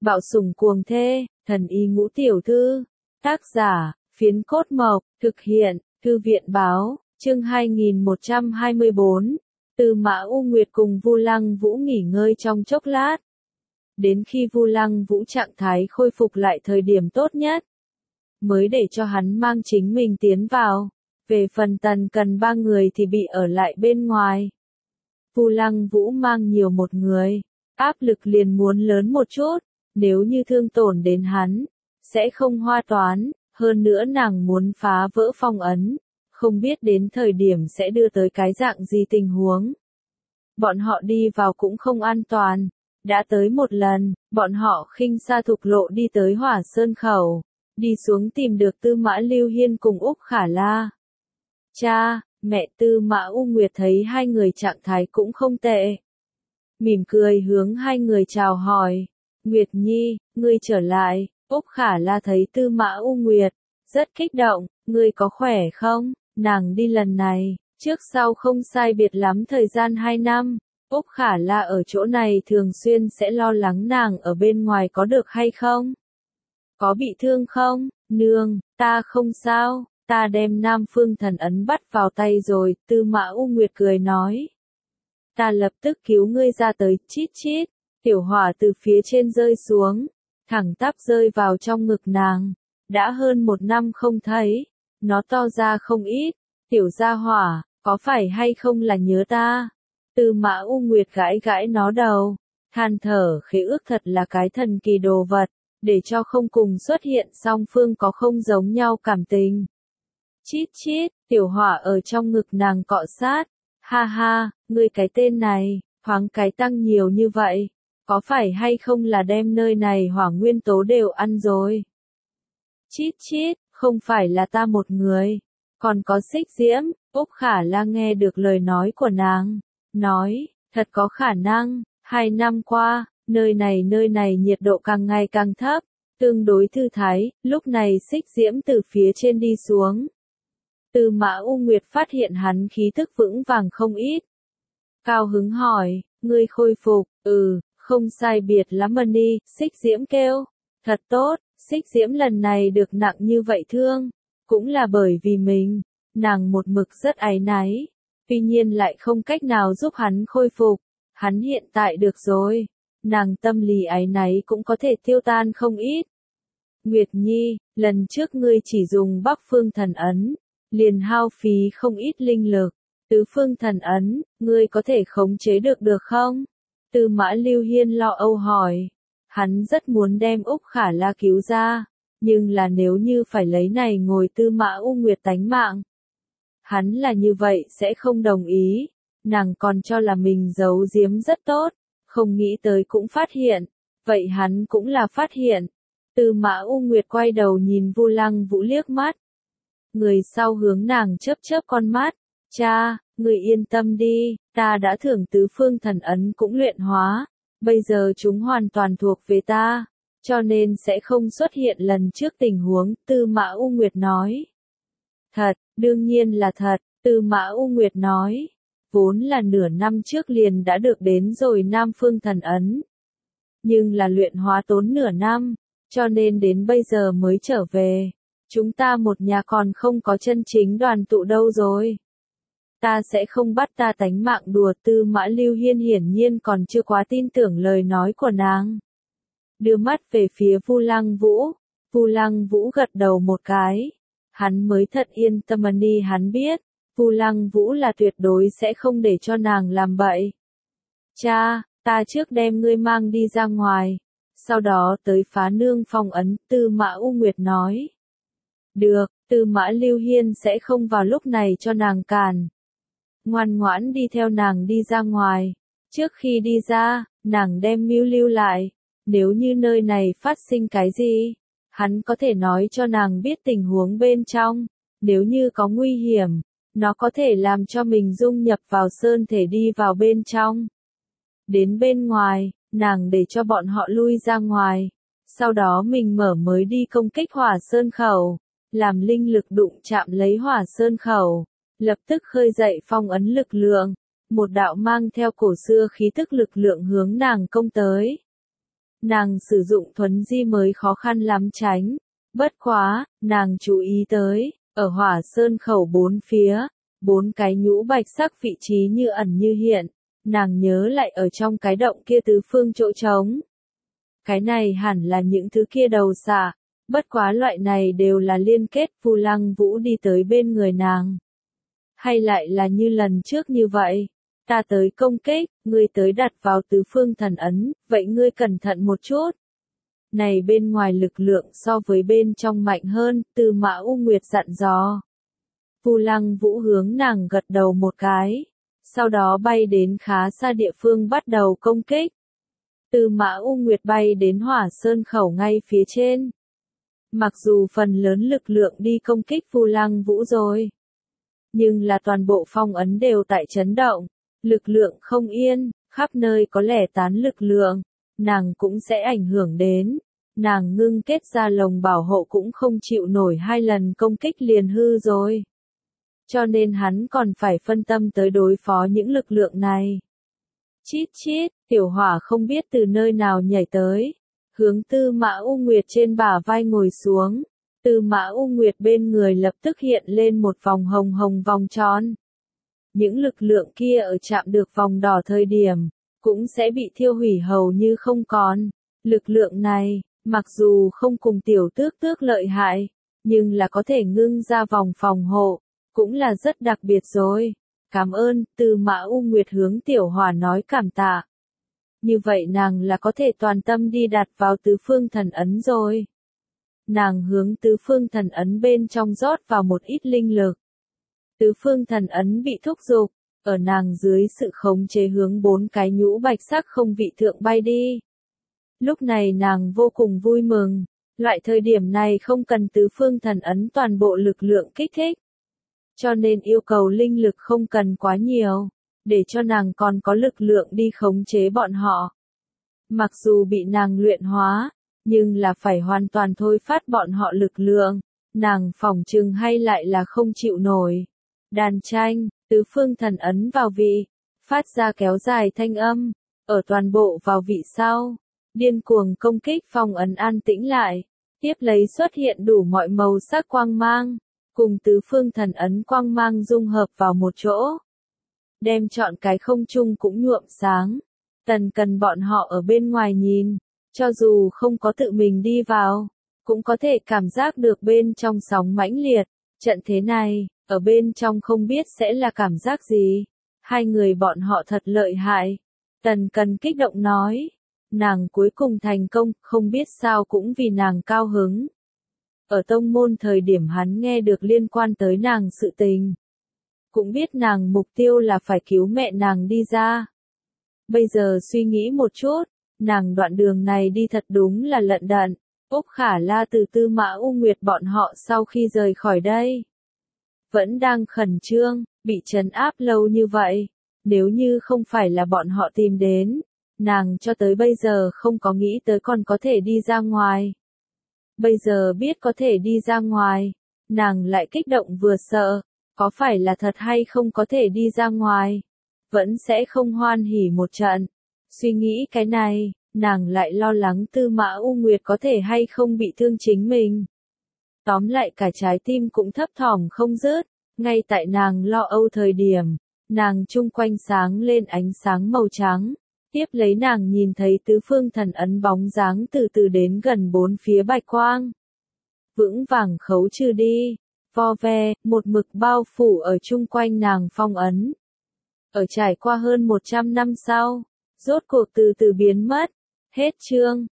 Bạo sủng cuồng thê, thần y ngũ tiểu thư. Tác giả, Phiến Cốt Mộc, thực hiện, Thư viện báo, chương 2124. Tư Mã U Nguyệt cùng Vu Lăng Vũ nghỉ ngơi trong chốc lát. Đến khi Vu Lăng Vũ trạng thái khôi phục lại thời điểm tốt nhất, mới để cho hắn mang chính mình tiến vào. Về phần Tần Cần ba người thì bị ở lại bên ngoài. Vu Lăng Vũ mang nhiều một người, áp lực liền muốn lớn một chút, nếu như thương tổn đến hắn, sẽ không hoa toán, hơn nữa nàng muốn phá vỡ phong ấn, không biết đến thời điểm sẽ đưa tới cái dạng gì tình huống. Bọn họ đi vào cũng không an toàn, đã tới một lần, bọn họ khinh xa thục lộ đi tới Hỏa Sơn Khẩu, đi xuống tìm được Tư Mã Lưu Hiên cùng Úc Khả La. Cha, mẹ Tư Mã U Nguyệt thấy hai người trạng thái cũng không tệ. Mỉm cười hướng hai người chào hỏi. Nguyệt Nhi, ngươi trở lại. Úc Khả La thấy Tư Mã U Nguyệt, rất kích động, ngươi có khỏe không? Nàng đi lần này, trước sau không sai biệt lắm thời gian 2 năm. Úc Khả La ở chỗ này thường xuyên sẽ lo lắng nàng ở bên ngoài có được hay không? Có bị thương không? Nương, ta không sao. Ta đem Nam Phương Thần Ấn bắt vào tay rồi, Tư Mã U Nguyệt cười nói. Ta lập tức cứu ngươi ra tới, chít chít, tiểu hỏa từ phía trên rơi xuống, thẳng tắp rơi vào trong ngực nàng. Đã hơn 1 năm không thấy, nó to ra không ít, tiểu gia hỏa, có phải hay không là nhớ ta? Tư Mã U Nguyệt gãi gãi nó đầu, than thở khế ước thật là cái thần kỳ đồ vật, để cho không cùng xuất hiện song phương có không giống nhau cảm tình. Chít chít, tiểu hỏa ở trong ngực nàng cọ sát. Ha ha, ngươi cái tên này, thoáng cái tăng nhiều như vậy. Có phải hay không là đem nơi này hỏa nguyên tố đều ăn rồi? Chít chít, không phải là ta một người. Còn có Xích Diễm. Úc Khả La nghe được lời nói của nàng. Nói, thật có khả năng. 2 năm qua, nơi này nhiệt độ càng ngày càng thấp. Tương đối thư thái, lúc này Xích Diễm từ phía trên đi xuống. Tư Mã U Nguyệt phát hiện hắn khí thức vững vàng không ít. Cao hứng hỏi, ngươi khôi phục, không sai biệt lắm đi, Xích Diễm kêu. Thật tốt, Xích Diễm lần này được nặng như vậy thương. Cũng là bởi vì mình, nàng một mực rất áy náy. Tuy nhiên lại không cách nào giúp hắn khôi phục. Hắn hiện tại được rồi. Nàng tâm lý áy náy cũng có thể tiêu tan không ít. Nguyệt Nhi, lần trước ngươi chỉ dùng Bắc Phương Thần Ấn. Liền hao phí không ít linh lực. Tứ Phương Thần Ấn, ngươi có thể khống chế được không? Tư Mã Lưu Hiên lo âu hỏi. Hắn rất muốn đem Úc Khả La cứu ra, nhưng là nếu như phải lấy này ngồi Tư Mã U Nguyệt tánh mạng. Hắn là như vậy sẽ không đồng ý. Nàng còn cho là mình giấu giếm rất tốt, không nghĩ tới cũng phát hiện. Vậy hắn cũng là phát hiện. Tư Mã U Nguyệt quay đầu nhìn Vu Lăng Vũ liếc mắt. Người sau hướng nàng chớp chớp con mắt. Cha, người yên tâm đi, ta đã thưởng Tứ Phương Thần Ấn cũng luyện hóa. Bây giờ chúng hoàn toàn thuộc về ta, cho nên sẽ không xuất hiện lần trước tình huống, Tư Mã U Nguyệt nói. Thật, đương nhiên là thật, Tư Mã U Nguyệt nói. Vốn là nửa năm trước liền đã được đến rồi Nam Phương Thần Ấn. Nhưng là luyện hóa tốn nửa năm, cho nên đến bây giờ mới trở về. Chúng ta một nhà còn không có chân chính đoàn tụ đâu rồi. Ta sẽ không bắt ta tánh mạng đùa. Tư Mã Lưu Hiên hiển nhiên còn chưa quá tin tưởng lời nói của nàng. Đưa mắt về phía Vu Lăng Vũ. Vu Lăng Vũ gật đầu một cái. Hắn mới thật yên tâm đi, hắn biết. Vu Lăng Vũ là tuyệt đối sẽ không để cho nàng làm bậy. Cha, ta trước đem ngươi mang đi ra ngoài. Sau đó tới phá nương phong ấn, Tư Mã U Nguyệt nói. Được, Tư Mã Lưu Hiên sẽ không vào lúc này cho nàng cản. Ngoan ngoãn đi theo nàng đi ra ngoài. Trước khi đi ra, nàng đem Mưu lưu lại. Nếu như nơi này phát sinh cái gì, hắn có thể nói cho nàng biết tình huống bên trong. Nếu như có nguy hiểm, nó có thể làm cho mình dung nhập vào sơn thể đi vào bên trong. Đến bên ngoài, nàng để cho bọn họ lui ra ngoài. Sau đó mình mở mới đi công kích Hỏa Sơn Khẩu. Làm linh lực đụng chạm lấy Hỏa Sơn Khẩu, lập tức khơi dậy phong ấn lực lượng, một đạo mang theo cổ xưa khí tức lực lượng hướng nàng công tới. Nàng sử dụng thuấn di mới khó khăn lắm tránh. Bất quá, nàng chú ý tới, ở Hỏa Sơn khẩu bốn phía, bốn cái nhũ bạch sắc vị trí như ẩn như hiện, nàng nhớ lại ở trong cái động kia tứ phương chỗ trống. Cái này hẳn là những thứ kia đầu xạ, bất quá loại này đều là liên kết. Vu Lăng Vũ đi tới bên người nàng. Hay lại là như lần trước như vậy, ta tới công kích, ngươi tới đặt vào tứ phương thần ấn, vậy ngươi cẩn thận một chút. Này bên ngoài lực lượng so với bên trong mạnh hơn, Tư Mã U Nguyệt dặn dò. Vu Lăng Vũ hướng nàng gật đầu một cái, sau đó bay đến khá xa địa phương bắt đầu công kích. Tư Mã U Nguyệt bay đến Hỏa Sơn khẩu ngay phía trên. Mặc dù phần lớn lực lượng đi công kích Vu Lăng Vũ rồi, nhưng là toàn bộ phong ấn đều tại chấn động, lực lượng không yên, khắp nơi có lẻ tán lực lượng, nàng cũng sẽ ảnh hưởng đến. Nàng ngưng kết ra lồng bảo hộ cũng không chịu nổi 2 lần công kích liền hư rồi. Cho nên hắn còn phải phân tâm tới đối phó những lực lượng này. Chít chít, tiểu hỏa không biết từ nơi nào nhảy tới, hướng Tư Mã U Nguyệt trên bả vai ngồi xuống. Tư Mã U Nguyệt bên người lập tức hiện lên một vòng hồng hồng vòng tròn. Những lực lượng kia ở chạm được vòng đỏ thời điểm, cũng sẽ bị thiêu hủy hầu như không còn. Lực lượng này, mặc dù không cùng tiểu tước tước lợi hại, nhưng là có thể ngưng ra vòng phòng hộ, cũng là rất đặc biệt rồi. Cảm ơn, Tư Mã U Nguyệt hướng tiểu hỏa nói cảm tạ. Như vậy nàng là có thể toàn tâm đi đặt vào tứ phương thần ấn rồi. Nàng hướng tứ phương thần ấn bên trong rót vào một ít linh lực. Tứ phương thần ấn bị thúc giục, ở nàng dưới sự khống chế hướng 4 cái nhũ bạch sắc không vị thượng bay đi. Lúc này nàng vô cùng vui mừng, loại thời điểm này không cần tứ phương thần ấn toàn bộ lực lượng kích thích. Cho nên yêu cầu linh lực không cần quá nhiều, để cho nàng còn có lực lượng đi khống chế bọn họ. Mặc dù bị nàng luyện hóa, nhưng là phải hoàn toàn thôi phát bọn họ lực lượng, nàng phỏng chừng hay lại là không chịu nổi. Đàn tranh, tứ phương thần ấn vào vị, phát ra kéo dài thanh âm, ở toàn bộ vào vị sau, điên cuồng công kích phong ấn an tĩnh lại, tiếp lấy xuất hiện đủ mọi màu sắc quang mang, cùng tứ phương thần ấn quang mang dung hợp vào một chỗ. Đem chọn cái không trung cũng nhuộm sáng, Tần Cần bọn họ ở bên ngoài nhìn, cho dù không có tự mình đi vào, cũng có thể cảm giác được bên trong sóng mãnh liệt, trận thế này, ở bên trong không biết sẽ là cảm giác gì. 2 người bọn họ thật lợi hại. Tần Cần kích động nói, nàng cuối cùng thành công, không biết sao cũng vì nàng cao hứng. Ở tông môn thời điểm hắn nghe được liên quan tới nàng sự tình. Cũng biết nàng mục tiêu là phải cứu mẹ nàng đi ra. Bây giờ suy nghĩ một chút, nàng đoạn đường này đi thật đúng là lận đận. Úc Khả La từ Tư Mã U Nguyệt bọn họ sau khi rời khỏi đây, vẫn đang khẩn trương, bị trấn áp lâu như vậy. Nếu như không phải là bọn họ tìm đến, nàng cho tới bây giờ không có nghĩ tới còn có thể đi ra ngoài. Bây giờ biết có thể đi ra ngoài, nàng lại kích động vừa sợ, có phải là thật hay không có thể đi ra ngoài, vẫn sẽ không hoan hỉ một trận. Suy nghĩ cái này, nàng lại lo lắng Tư Mã U Nguyệt có thể hay không bị thương chính mình. Tóm lại cả trái tim cũng thấp thỏm không dứt, ngay tại nàng lo âu thời điểm, nàng chung quanh sáng lên ánh sáng màu trắng. Tiếp lấy nàng nhìn thấy tứ phương thần ấn bóng dáng từ từ đến gần 4 phía bạch quang. Vững vàng khấu trừ đi, vo ve, một mực bao phủ ở chung quanh nàng phong ấn. Ở trải qua hơn 100 năm sau, rốt cuộc từ từ biến mất. Hết chương.